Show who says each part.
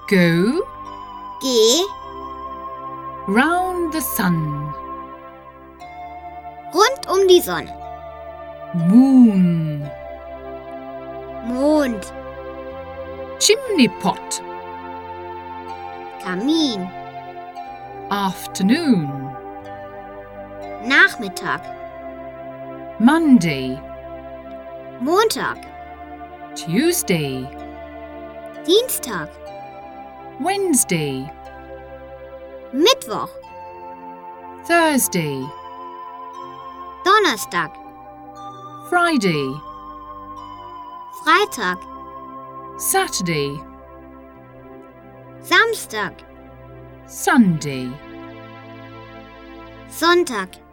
Speaker 1: Go
Speaker 2: Geh
Speaker 1: round the sun.
Speaker 2: rund um die Sonne.
Speaker 1: Moon.
Speaker 2: Mond,
Speaker 1: Chimney pot.
Speaker 2: Kamin,
Speaker 1: Afternoon.
Speaker 2: Nachmittag,
Speaker 1: Monday.
Speaker 2: Montag,
Speaker 1: Tuesday.
Speaker 2: Dienstag,
Speaker 1: Wednesday.
Speaker 2: Mittwoch,
Speaker 1: Thursday.
Speaker 2: Donnerstag,
Speaker 1: Friday.
Speaker 2: Freitag,
Speaker 1: Saturday.
Speaker 2: Samstag,
Speaker 1: Sunday.
Speaker 2: Sonntag.